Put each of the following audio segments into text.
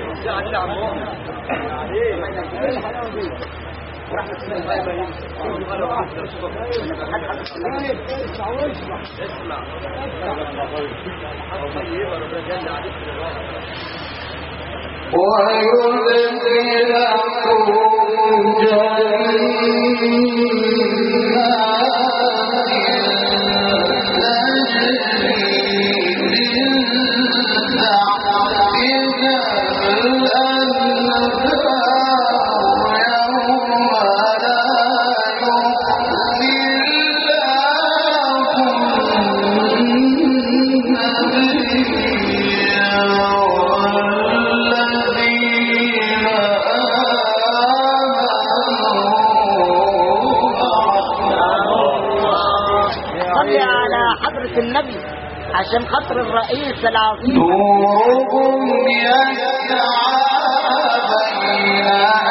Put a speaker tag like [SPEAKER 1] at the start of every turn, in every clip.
[SPEAKER 1] النبي عشان خاطر الرئيس العظيم.
[SPEAKER 2] نورهم يسعى بين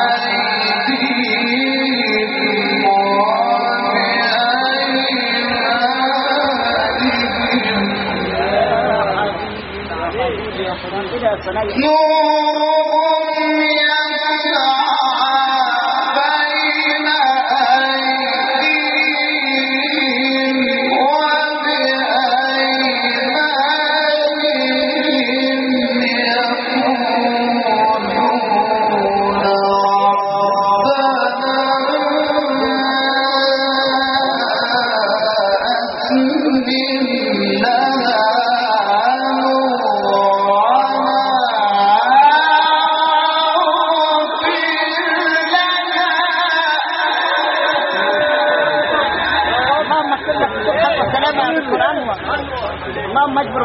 [SPEAKER 2] أيديهم وبأيمانهم.
[SPEAKER 1] اللهم اجبر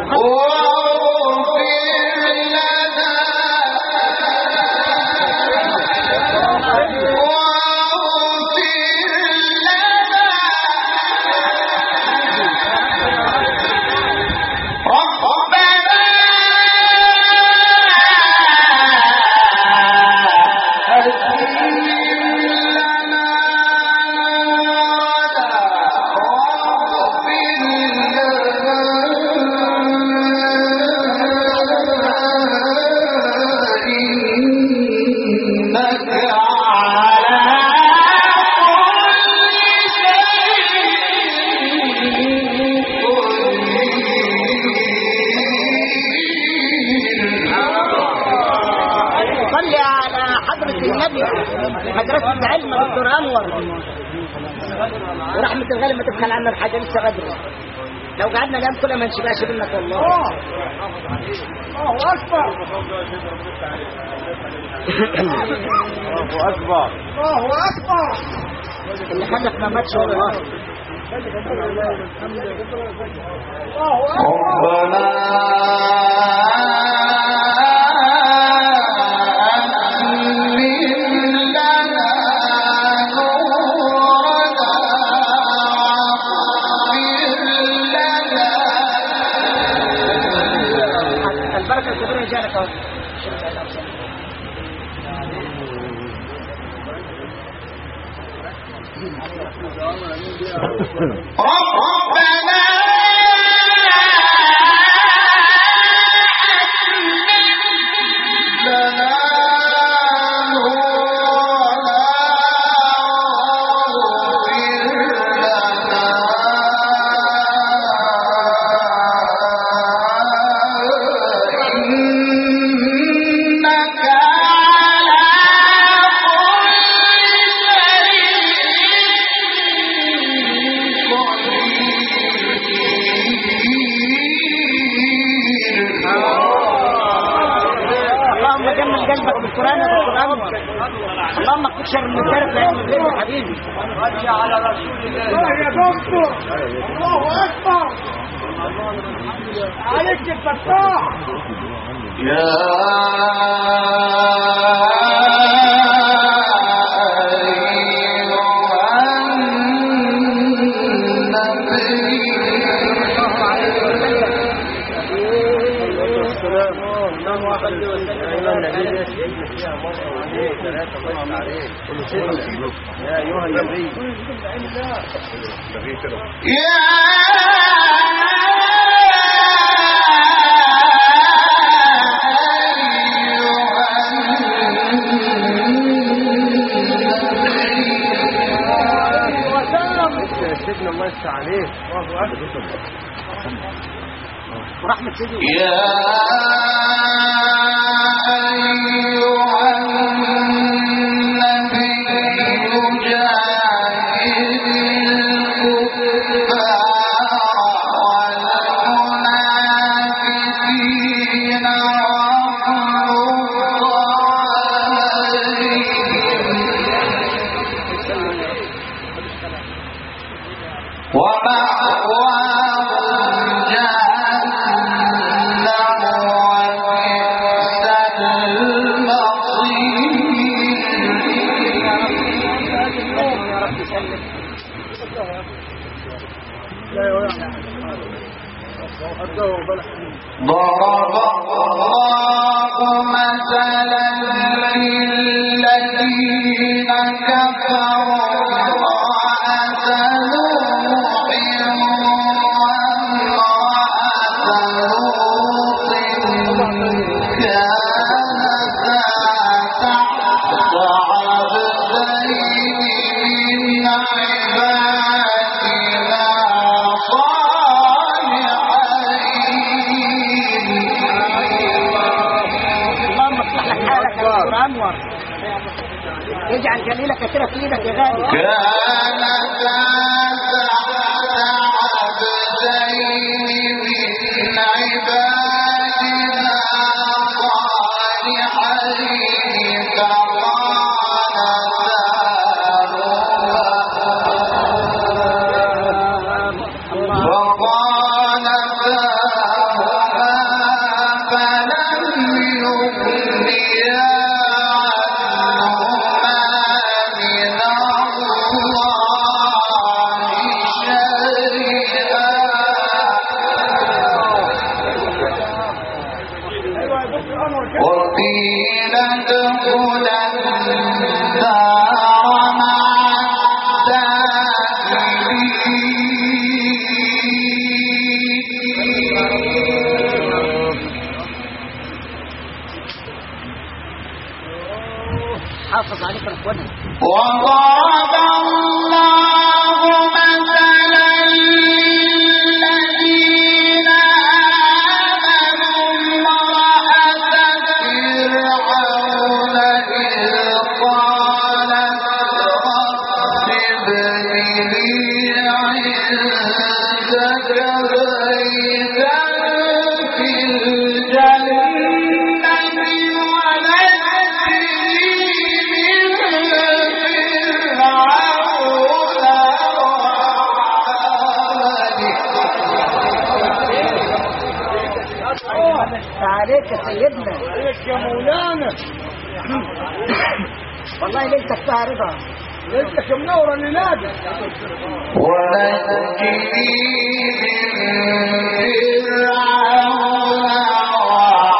[SPEAKER 1] مدرسة العلم دكتور أنور ورحمة الغالب ما تبخل عنا الحاجة لسه بدري. لو قعدنا نام كل ما نشبعش منك والله. الله أكبر الله أكبر الله أكبر. اللي خلف ما ماتش والله. ربنا اللهم اكتشر من الثالث لأنه غير حبيبي. صلي على رسول الله يا دكتور. الله أكبر عليك الفتاح يا يا أيها النبي يا عليك ورحمة سيدي
[SPEAKER 2] يا أيها النبي جاهد الكفار والمنافقين ومأواهم جهنم وبئس ضرب الله مثلا للذين كفروا امرأة نوح وامرأة لوط كانتا تحت عبدين من عبادنا
[SPEAKER 1] اجعل جميلك كده في ايدك يا غالي.
[SPEAKER 2] كانتا تحت عبدين من عبادنا صالحين وقيل ادخلا النار مع الداخلين.
[SPEAKER 1] حافظ عليك ربنا.
[SPEAKER 2] وضرب الله مثلا للذين آمنوا امرأة فرعون إذ قالت رب ابن لي عندك بيتا في الجنة
[SPEAKER 1] عليك يا سيدنا. عليك يا مولانا. والله ليلتك فيها رضا. ليلتك منورة لنادي.
[SPEAKER 2] ونجني من فرعون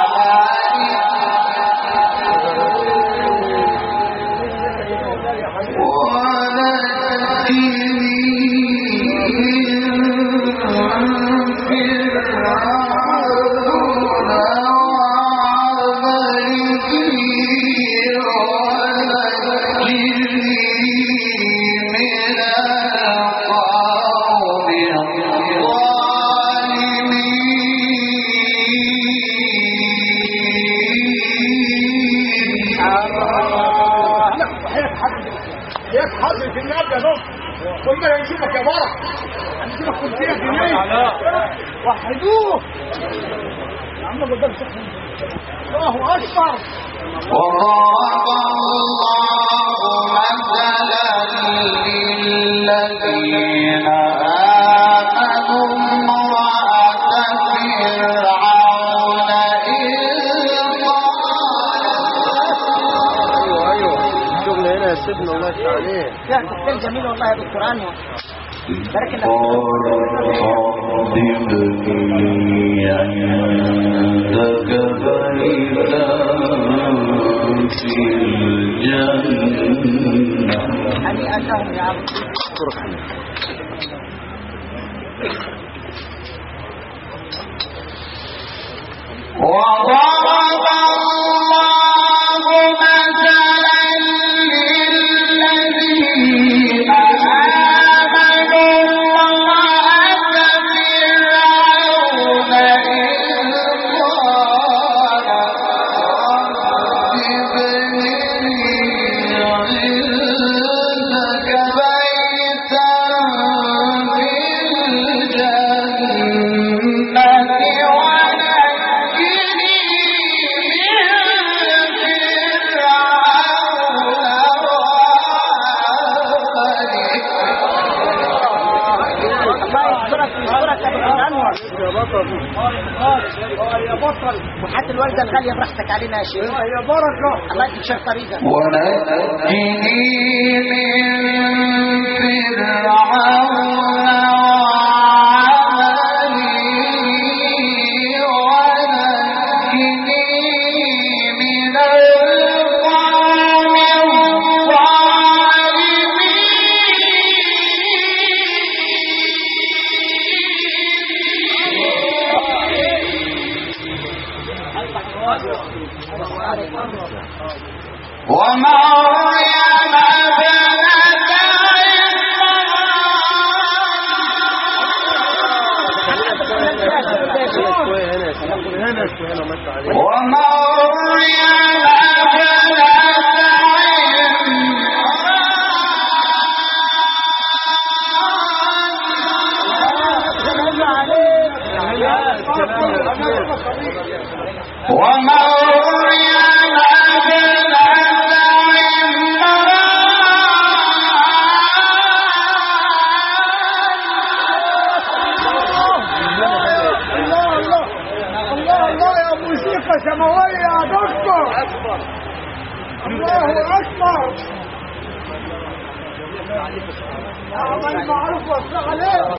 [SPEAKER 1] حضرة النبي يا دكتور كلنا هنشوفك يا برع هنشوفك كل فيها جنيه وحدوه يا عم بدل الله اكبر.
[SPEAKER 2] وضرب الله مثلا للذين آمنوا امرأة فرعون
[SPEAKER 1] الشغل هنا يا سيدنا الله يفتح عليك. لا تستاهل جميل والله يا دكتور انور. بارك الله
[SPEAKER 2] فيك. عندك بيتا في الجنة.
[SPEAKER 1] هنيئا لهم يا عم.
[SPEAKER 2] وضرب الله مثلا للذين آمنوا
[SPEAKER 1] يا بطل.
[SPEAKER 3] وحتى الوالده الغاليه براحتك علينا يا شيخ.
[SPEAKER 1] يا بركه.
[SPEAKER 3] الله يديك شر طريقك.
[SPEAKER 2] ونجني من فرعون ومريم ابنة
[SPEAKER 1] سماوية يا دكتور. الله أكبر. الله المعروف والصلاة عليه.